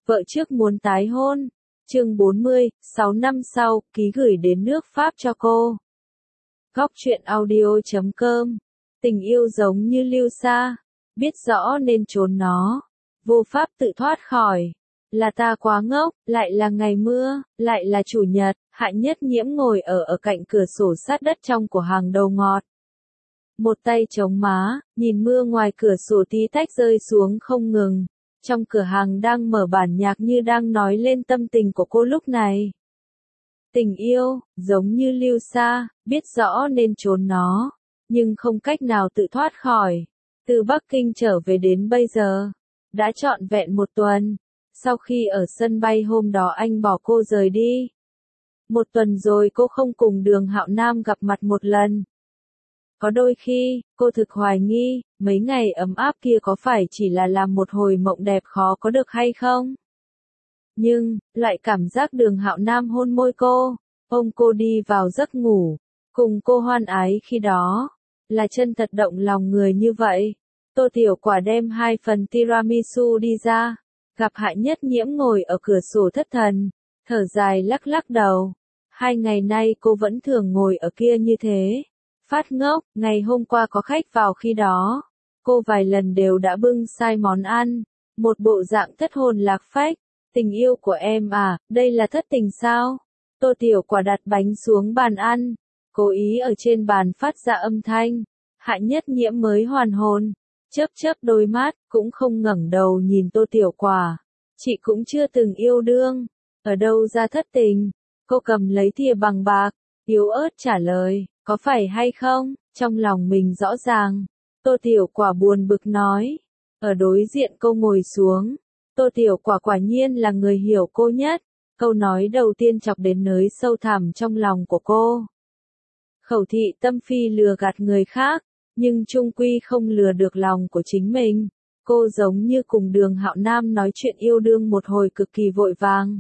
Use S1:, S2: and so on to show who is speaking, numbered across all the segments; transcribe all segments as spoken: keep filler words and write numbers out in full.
S1: vợ trước muốn tái hôn. Chương bốn mươi, sáu năm sau, ký gửi đến nước Pháp cho cô. Góc truyện audio chấm com. Tình yêu giống như lưu sa, biết rõ nên trốn nó, vô pháp tự thoát khỏi. Là ta quá ngốc, lại là ngày mưa, lại là chủ nhật, Hạ Nhất Nhiễm ngồi ở ở cạnh cửa sổ sát đất trong của hàng đầu ngọt. Một tay chống má, nhìn mưa ngoài cửa sổ tí tách rơi xuống không ngừng. Trong cửa hàng đang mở bản nhạc như đang nói lên tâm tình của cô lúc này. Tình yêu, giống như lưu sa, biết rõ nên trốn nó, nhưng không cách nào tự thoát khỏi. Từ Bắc Kinh trở về đến bây giờ, đã trọn vẹn một tuần. Sau khi ở sân bay hôm đó anh bỏ cô rời đi. Một tuần rồi cô không cùng Đường Hạo Nam gặp mặt một lần. Có đôi khi, cô thực hoài nghi, mấy ngày ấm áp kia có phải chỉ là làm một hồi mộng đẹp khó có được hay không? Nhưng, lại cảm giác Đường Hạo Nam hôn môi cô, ôm cô đi vào giấc ngủ, cùng cô hoan ái khi đó, là chân thật động lòng người như vậy. Tô Tiểu Quả đem hai phần tiramisu đi ra, gặp Hạ Nhất Nhiễm ngồi ở cửa sổ thất thần, thở dài lắc lắc đầu. Hai ngày nay cô vẫn thường ngồi ở kia như thế. Phát ngốc, ngày hôm qua có khách vào khi đó, cô vài lần đều đã bưng sai món ăn, một bộ dạng thất hồn lạc phách. Tình yêu của em à, đây là thất tình sao? Tô Tiểu Quả đặt bánh xuống bàn ăn, cố ý ở trên bàn phát ra âm thanh. Hạ Nhất Nhiễm mới hoàn hồn, chớp chớp đôi mắt, cũng không ngẩng đầu nhìn Tô Tiểu Quả. Chị cũng chưa từng yêu đương, ở đâu ra thất tình? Cô cầm lấy thìa bằng bạc, yếu ớt trả lời. Có phải hay không, trong lòng mình rõ ràng. Tô Tiểu Quả buồn bực nói. Ở đối diện cô ngồi xuống. Tô Tiểu Quả quả nhiên là người hiểu cô nhất. Câu nói đầu tiên chọc đến nơi sâu thẳm trong lòng của cô. Khẩu thị tâm phi lừa gạt người khác, nhưng chung quy không lừa được lòng của chính mình. Cô giống như cùng Đường Hạo Nam nói chuyện yêu đương một hồi cực kỳ vội vàng.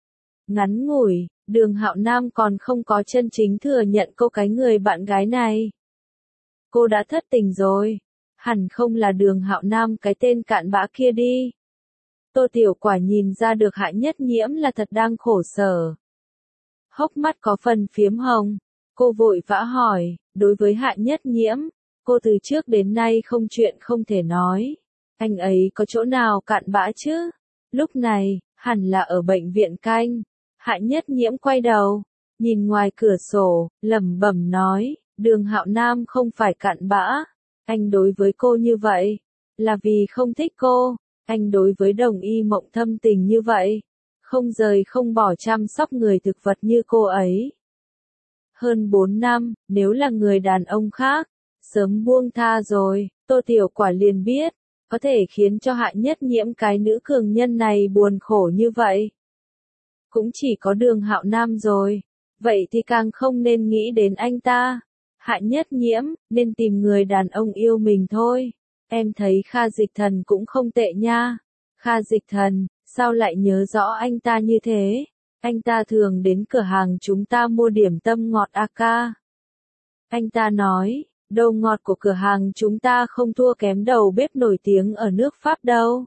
S1: Ngắn ngủi, Đường Hạo Nam còn không có chân chính thừa nhận cô cái người bạn gái này. Cô đã thất tình rồi, hẳn không là Đường Hạo Nam cái tên cạn bã kia đi. Tô Tiểu Quả nhìn ra được Hạ Nhất Nhiễm là thật đang khổ sở. Hốc mắt có phần phiếm hồng, cô vội vã hỏi, đối với Hạ Nhất Nhiễm, cô từ trước đến nay không chuyện không thể nói. Anh ấy có chỗ nào cạn bã chứ? Lúc này, hẳn là ở bệnh viện canh. Hạ Nhất Nhiễm quay đầu, nhìn ngoài cửa sổ, lẩm bẩm nói, Đường Hạo Nam không phải cặn bã. Anh đối với cô như vậy, là vì không thích cô. Anh đối với Đồng Y Mộng thâm tình như vậy, không rời không bỏ chăm sóc người thực vật như cô ấy. Hơn bốn năm, nếu là người đàn ông khác, sớm buông tha rồi. Tô Tiểu Quả liền biết, có thể khiến cho Hạ Nhất Nhiễm cái nữ cường nhân này buồn khổ như vậy. Cũng chỉ có Đường Hạo Nam rồi, vậy thì càng không nên nghĩ đến anh ta. Hạ Nhất Nhiễm, nên tìm người đàn ông yêu mình thôi. Em thấy Kha Dịch Thần cũng không tệ nha. Kha Dịch Thần, sao lại nhớ rõ anh ta như thế? Anh ta thường đến cửa hàng chúng ta mua điểm tâm ngọt a ca. Anh ta nói, đồ ngọt của cửa hàng chúng ta không thua kém đầu bếp nổi tiếng ở nước Pháp đâu.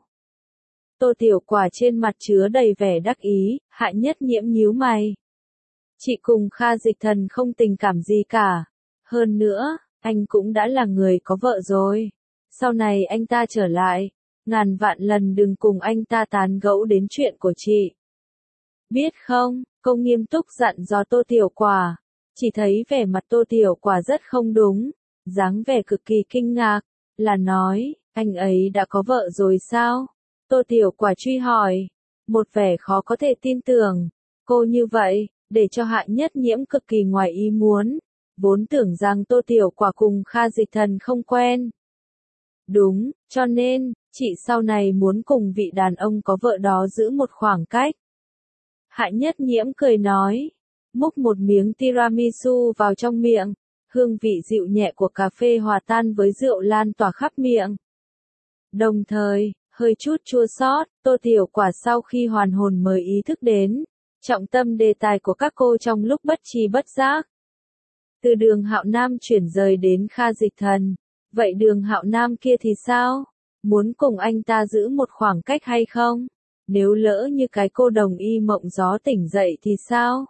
S1: Tô Tiểu Quả trên mặt chứa đầy vẻ đắc ý. Hạ Nhất Nhiễm nhíu mày. Chị cùng Kha Dịch Thần không tình cảm gì cả. Hơn nữa, anh cũng đã là người có vợ rồi. Sau này anh ta trở lại, ngàn vạn lần đừng cùng anh ta tán gẫu đến chuyện của chị. Biết không, cô nghiêm túc dặn dò Tô Tiểu Quả. Chỉ thấy vẻ mặt Tô Tiểu Quả rất không đúng, dáng vẻ cực kỳ kinh ngạc, là nói, anh ấy đã có vợ rồi sao? Tô Tiểu Quả truy hỏi, một vẻ khó có thể tin tưởng. Cô như vậy, để cho Hạ Nhất Nhiễm cực kỳ ngoài ý muốn, vốn tưởng rằng Tô Tiểu Quả cùng Kha Dịch Thần không quen. Đúng, cho nên, chị sau này muốn cùng vị đàn ông có vợ đó giữ một khoảng cách. Hạ Nhất Nhiễm cười nói, múc một miếng tiramisu vào trong miệng, hương vị dịu nhẹ của cà phê hòa tan với rượu lan tỏa khắp miệng. Đồng thời, hơi chút chua xót, Tô Tiểu Quả sau khi hoàn hồn mới ý thức đến, trọng tâm đề tài của các cô trong lúc bất tri bất giác. Từ Đường Hạo Nam chuyển rời đến Kha Dịch Thần, vậy Đường Hạo Nam kia thì sao? Muốn cùng anh ta giữ một khoảng cách hay không? nếu lỡ như cái cô đồng y mộng gió tỉnh dậy thì sao?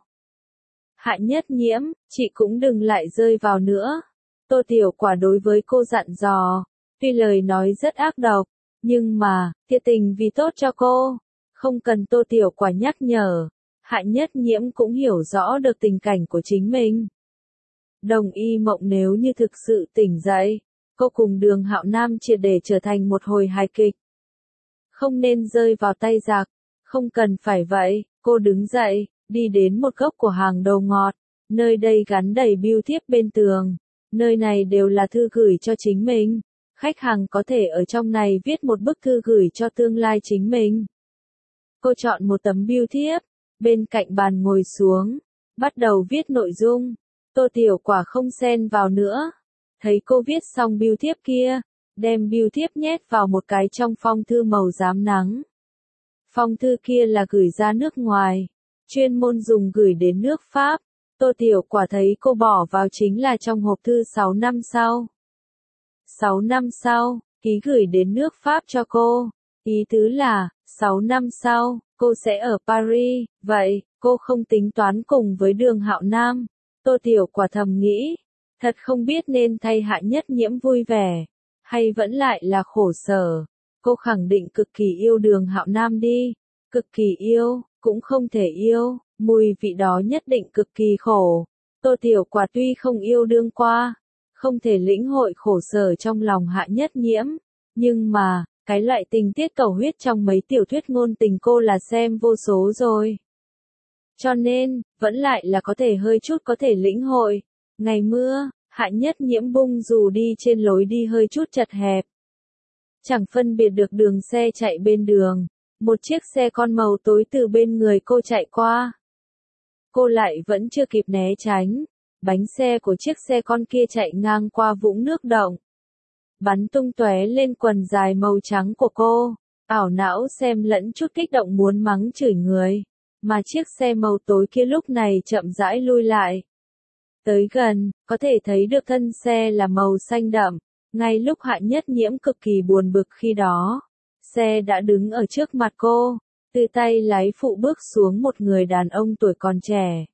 S1: Hạ Nhất Nhiễm, chị cũng đừng lại rơi vào nữa. Tô Tiểu Quả đối với cô dặn dò, tuy lời nói rất ác độc, nhưng mà, thiệt tình vì tốt cho cô. Không cần Tô Tiểu Quả nhắc nhở, Hạ Nhất Nhiễm cũng hiểu rõ được tình cảnh của chính mình. Đồng y mộng nếu như thực sự tỉnh dậy, cô cùng Đường Hạo Nam triệt để trở thành một hồi hài kịch. Không nên rơi vào tay giặc, không cần phải vậy, cô đứng dậy, đi đến một góc của hàng đầu ngọt, nơi đây gắn đầy bưu thiếp bên tường, nơi này đều là thư gửi cho chính mình, khách hàng có thể ở trong này viết một bức thư gửi cho tương lai chính mình. Cô chọn một tấm bưu thiếp, bên cạnh bàn ngồi xuống, bắt đầu viết nội dung. Tô Tiểu Quả không xen vào nữa, thấy cô viết xong bưu thiếp kia, đem bưu thiếp nhét vào một cái trong phong thư màu rám nắng. Phong thư kia là gửi ra nước ngoài, chuyên môn dùng gửi đến nước Pháp. Tô Tiểu Quả thấy cô bỏ vào chính là trong hộp thư sáu năm sau. sáu năm sau, ký gửi đến nước Pháp cho cô. Ý tứ là, sáu năm sau, cô sẽ ở Paris, vậy, cô không tính toán cùng với Đường Hạo Nam. Tô Tiểu Quả thầm nghĩ, thật không biết nên thay Hạ Nhất Nhiễm vui vẻ, hay vẫn lại là khổ sở. Cô khẳng định cực kỳ yêu Đường Hạo Nam đi, cực kỳ yêu, cũng không thể yêu, mùi vị đó nhất định cực kỳ khổ. Tô Tiểu Quả tuy không yêu đương qua, không thể lĩnh hội khổ sở trong lòng Hạ Nhất Nhiễm, nhưng mà, cái loại tình tiết cầu huyết trong mấy tiểu thuyết ngôn tình cô là xem vô số rồi. Cho nên, vẫn lại là có thể hơi chút có thể lĩnh hội. Ngày mưa, Hạ Nhất Nhiễm bung dù đi trên lối đi hơi chút chật hẹp. Chẳng phân biệt được đường xe chạy bên đường, một chiếc xe con màu tối từ bên người cô chạy qua. Cô lại vẫn chưa kịp né tránh, bánh xe của chiếc xe con kia chạy ngang qua vũng nước động, bắn tung tóe lên quần dài màu trắng của cô, ảo não xem lẫn chút kích động muốn mắng chửi người, mà chiếc xe màu tối kia lúc này chậm rãi lui lại. Tới gần, có thể thấy được thân xe là màu xanh đậm, ngay lúc Hạ Nhất Nhiễm cực kỳ buồn bực khi đó, xe đã đứng ở trước mặt cô, từ tay lái phụ bước xuống một người đàn ông tuổi còn trẻ.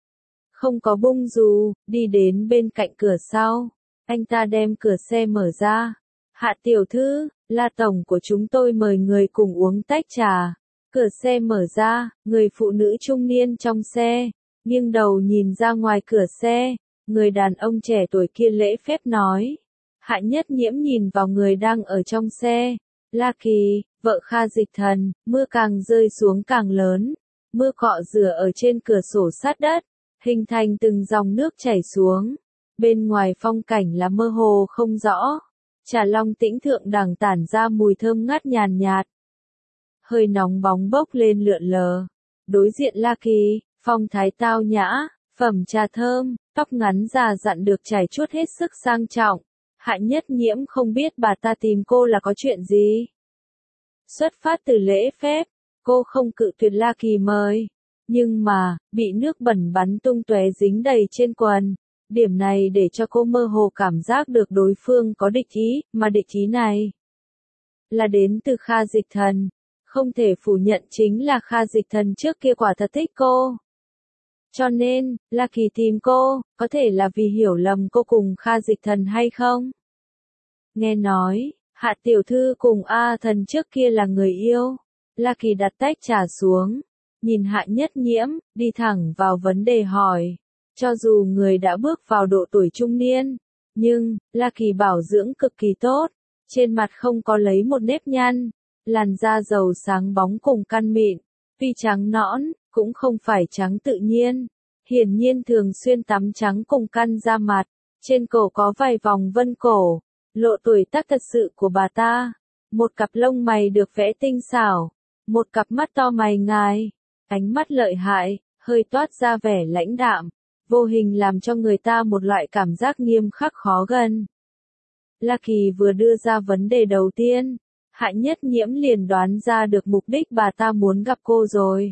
S1: Không có bung dù, đi đến bên cạnh cửa sau. Anh ta đem cửa xe mở ra. Hạ tiểu thư, La tổng của chúng tôi mời người cùng uống tách trà. Cửa xe mở ra, người phụ nữ trung niên trong xe, nghiêng đầu nhìn ra ngoài cửa xe, người đàn ông trẻ tuổi kia lễ phép nói. Hạ Nhất Nhiễm nhìn vào người đang ở trong xe. La Kỳ, vợ Kha Dịch Thần, mưa càng rơi xuống càng lớn. Mưa cọ rửa ở trên cửa sổ sát đất, hình thành từng dòng nước chảy xuống. Bên ngoài phong cảnh là mơ hồ không rõ. Trà long tĩnh thượng đẳng tản ra mùi thơm ngát nhàn nhạt. Hơi nóng bóng bốc lên lượn lờ. Đối diện La Kỳ, phong thái tao nhã, phẩm trà thơm, tóc ngắn già dặn được trải chuốt hết sức sang trọng. Hạ Nhất Nhiễm không biết bà ta tìm cô là có chuyện gì. Xuất phát từ lễ phép, cô không cự tuyệt La Kỳ mời. Nhưng mà, bị nước bẩn bắn tung tóe dính đầy trên quần. Điểm này để cho cô mơ hồ cảm giác được đối phương có địch ý, mà địch ý này là đến từ Kha Dịch Thần. Không thể phủ nhận chính là Kha Dịch Thần trước kia quả thật thích cô. Cho nên, La Kỳ tìm cô, có thể là vì hiểu lầm cô cùng Kha Dịch Thần hay không? Nghe nói, Hạ tiểu thư cùng A Thần trước kia là người yêu. La Kỳ đặt tách trà xuống, nhìn Hạ Nhất Nhiễm, đi thẳng vào vấn đề hỏi. Cho dù người đã bước vào độ tuổi trung niên, nhưng, La Kỳ bảo dưỡng cực kỳ tốt, trên mặt không có lấy một nếp nhăn, làn da dầu sáng bóng cùng căn mịn, tuy trắng nõn, cũng không phải trắng tự nhiên, hiển nhiên thường xuyên tắm trắng cùng căn da mặt, trên cổ có vài vòng vân cổ, lộ tuổi tác thật sự của bà ta, một cặp lông mày được vẽ tinh xảo, một cặp mắt to mày ngài, ánh mắt lợi hại, hơi toát ra vẻ lãnh đạm. Vô hình làm cho người ta một loại cảm giác nghiêm khắc khó gần. La Kỳ vừa đưa ra vấn đề đầu tiên, Hạ Nhất Nhiễm liền đoán ra được mục đích bà ta muốn gặp cô rồi.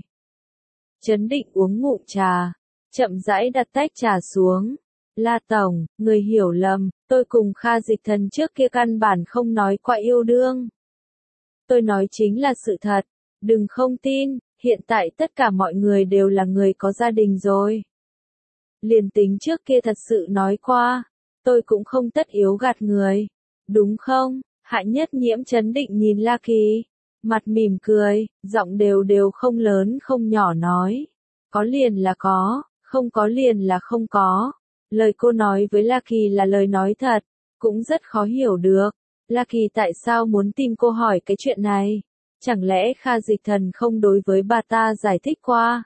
S1: Chấn định uống ngụm trà, chậm rãi đặt tách trà xuống. La tổng, người hiểu lầm, tôi cùng Kha Dịch Thần trước kia căn bản không nói qua yêu đương. Tôi nói chính là sự thật, Đừng không tin, hiện tại tất cả mọi người đều là người có gia đình rồi. Liền tính trước kia thật sự nói qua, tôi cũng không tất yếu gạt người. Đúng không? Hạ Nhất Nhiễm trấn định nhìn La Kỳ, mặt mỉm cười, giọng đều đều không lớn không nhỏ nói. Có liền là có, không có liền là không có. Lời cô nói với La Kỳ là lời nói thật, cũng rất khó hiểu được. La Kỳ tại sao muốn tìm cô hỏi cái chuyện này? Chẳng lẽ Kha Dịch Thần không đối với bà ta giải thích qua?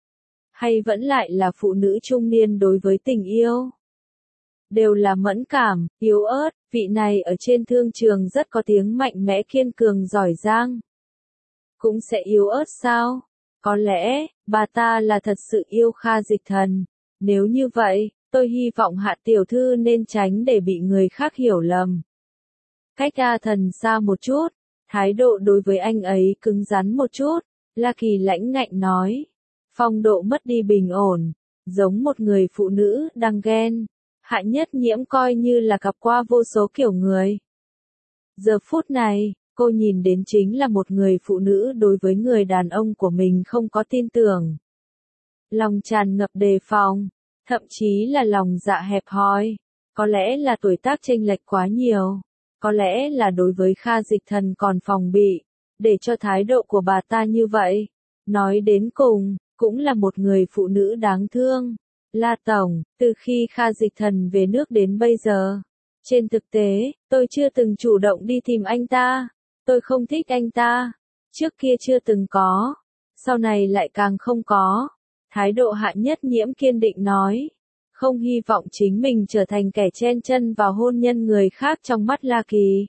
S1: Hay vẫn lại là phụ nữ trung niên đối với tình yêu? Đều là mẫn cảm, yếu ớt, vị này ở trên thương trường rất có tiếng mạnh mẽ kiên cường giỏi giang. Cũng sẽ yếu ớt sao? Có lẽ, bà ta là thật sự yêu Kha Dịch Thần. Nếu như vậy, tôi hy vọng Hạ tiểu thư nên tránh để bị người khác hiểu lầm. Cách A Thần xa một chút, thái độ đối với anh ấy cứng rắn một chút, La Kỳ lãnh ngạnh nói. Phong độ mất đi bình ổn, giống một người phụ nữ đang ghen. Hạ Nhất Nhiễm coi như là gặp qua vô số kiểu người. Giờ phút này, cô nhìn đến chính là một người phụ nữ đối với người đàn ông của mình không có tin tưởng. Lòng tràn ngập đề phòng, thậm chí là lòng dạ hẹp hòi. Có lẽ là tuổi tác chênh lệch quá nhiều. Có lẽ là đối với Kha Dịch Thần còn phòng bị, để cho thái độ của bà ta như vậy. Nói đến cùng, cũng là một người phụ nữ đáng thương. La Tổng, từ khi Kha Dịch Thần về nước đến bây giờ, trên thực tế, tôi chưa từng chủ động đi tìm anh ta. Tôi không thích anh ta. Trước kia chưa từng có, sau này lại càng không có. Thái độ Hạ Nhất Nhiễm kiên định nói. Không hy vọng chính mình trở thành kẻ chen chân vào hôn nhân người khác trong mắt La Kỳ.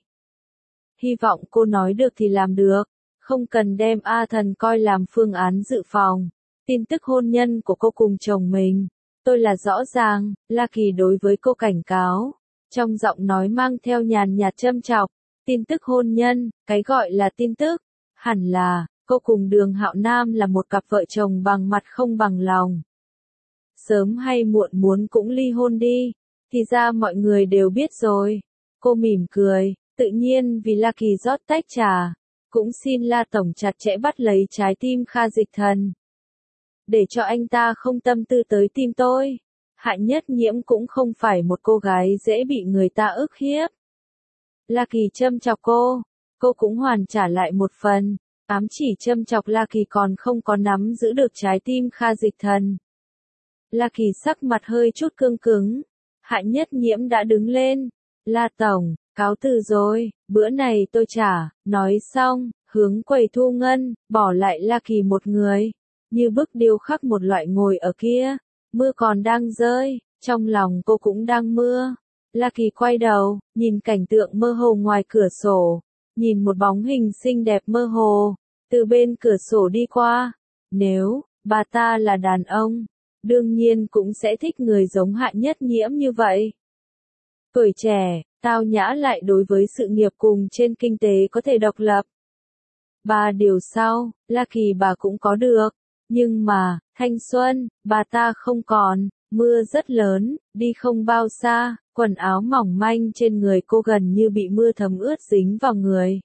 S1: Hy vọng cô nói được thì làm được, không cần đem A Thần coi làm phương án dự phòng. Tin tức hôn nhân của cô cùng chồng mình, tôi là rõ ràng. La Kỳ đối với cô cảnh cáo, trong giọng nói mang theo nhàn nhạt châm chọc. Tin tức hôn nhân, cái gọi là tin tức, hẳn là, cô cùng Đường Hạo Nam là một cặp vợ chồng bằng mặt không bằng lòng. Sớm hay muộn muốn cũng ly hôn đi, thì ra mọi người đều biết rồi. Cô mỉm cười, tự nhiên vì La Kỳ rót tách trà, cũng xin La Tổng chặt chẽ bắt lấy trái tim Kha Dịch Thần. Để cho anh ta không tâm tư tới tim tôi. Hạ Nhất Nhiễm cũng không phải một cô gái dễ bị người ta ức hiếp. La Kỳ châm chọc cô, cô cũng hoàn trả lại một phần, ám chỉ châm chọc La Kỳ còn không có nắm giữ được trái tim Kha Dịch Thần. La Kỳ sắc mặt hơi chút cương cứng, Hạ Nhất Nhiễm đã đứng lên. La Tổng, cáo từ rồi, bữa này tôi trả, nói xong, hướng quầy thu ngân, bỏ lại La Kỳ một người, như bức điêu khắc một loại ngồi ở kia, mưa còn đang rơi, trong lòng cô cũng đang mưa. La Kỳ quay đầu, nhìn cảnh tượng mơ hồ ngoài cửa sổ, nhìn một bóng hình xinh đẹp mơ hồ, từ bên cửa sổ đi qua. Nếu, bà ta là đàn ông, đương nhiên cũng sẽ thích người giống Hạ Nhất Nhiễm như vậy. Tuổi trẻ, tao nhã lại đối với sự nghiệp cùng trên kinh tế có thể độc lập. Ba điều sau, La Kỳ bà cũng có được, nhưng mà, thanh xuân, bà ta không còn. Mưa rất lớn, đi không bao xa, quần áo mỏng manh trên người cô gần như bị mưa thấm ướt dính vào người.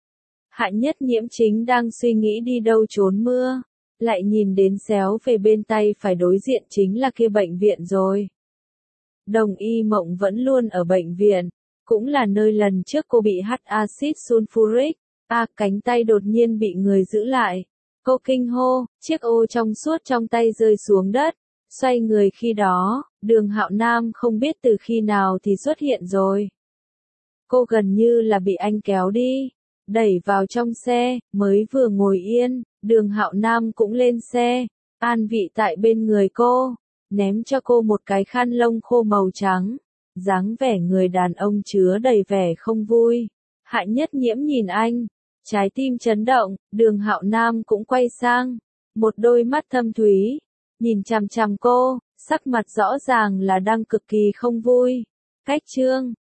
S1: Hạ Nhất Nhiễm chính đang suy nghĩ đi đâu trốn mưa, lại nhìn đến xéo về bên tay phải đối diện chính là kia bệnh viện rồi. Đồng Y Mộng vẫn luôn ở bệnh viện, cũng là nơi lần trước cô bị hắt axit sulfuric, à cánh tay đột nhiên bị người giữ lại. Cô kinh hô, chiếc ô trong suốt trong tay rơi xuống đất. Xoay người khi đó, Đường Hạo Nam không biết từ khi nào thì xuất hiện rồi. Cô gần như là bị anh kéo đi, đẩy vào trong xe, mới vừa ngồi yên, Đường Hạo Nam cũng lên xe, an vị tại bên người cô, ném cho cô một cái khăn lông khô màu trắng, dáng vẻ người đàn ông chứa đầy vẻ không vui. Hạ Nhất Nhiễm nhìn anh, trái tim chấn động, Đường Hạo Nam cũng quay sang, một đôi mắt thâm thúy, nhìn chằm chằm cô, sắc mặt rõ ràng là đang cực kỳ không vui. Cách chương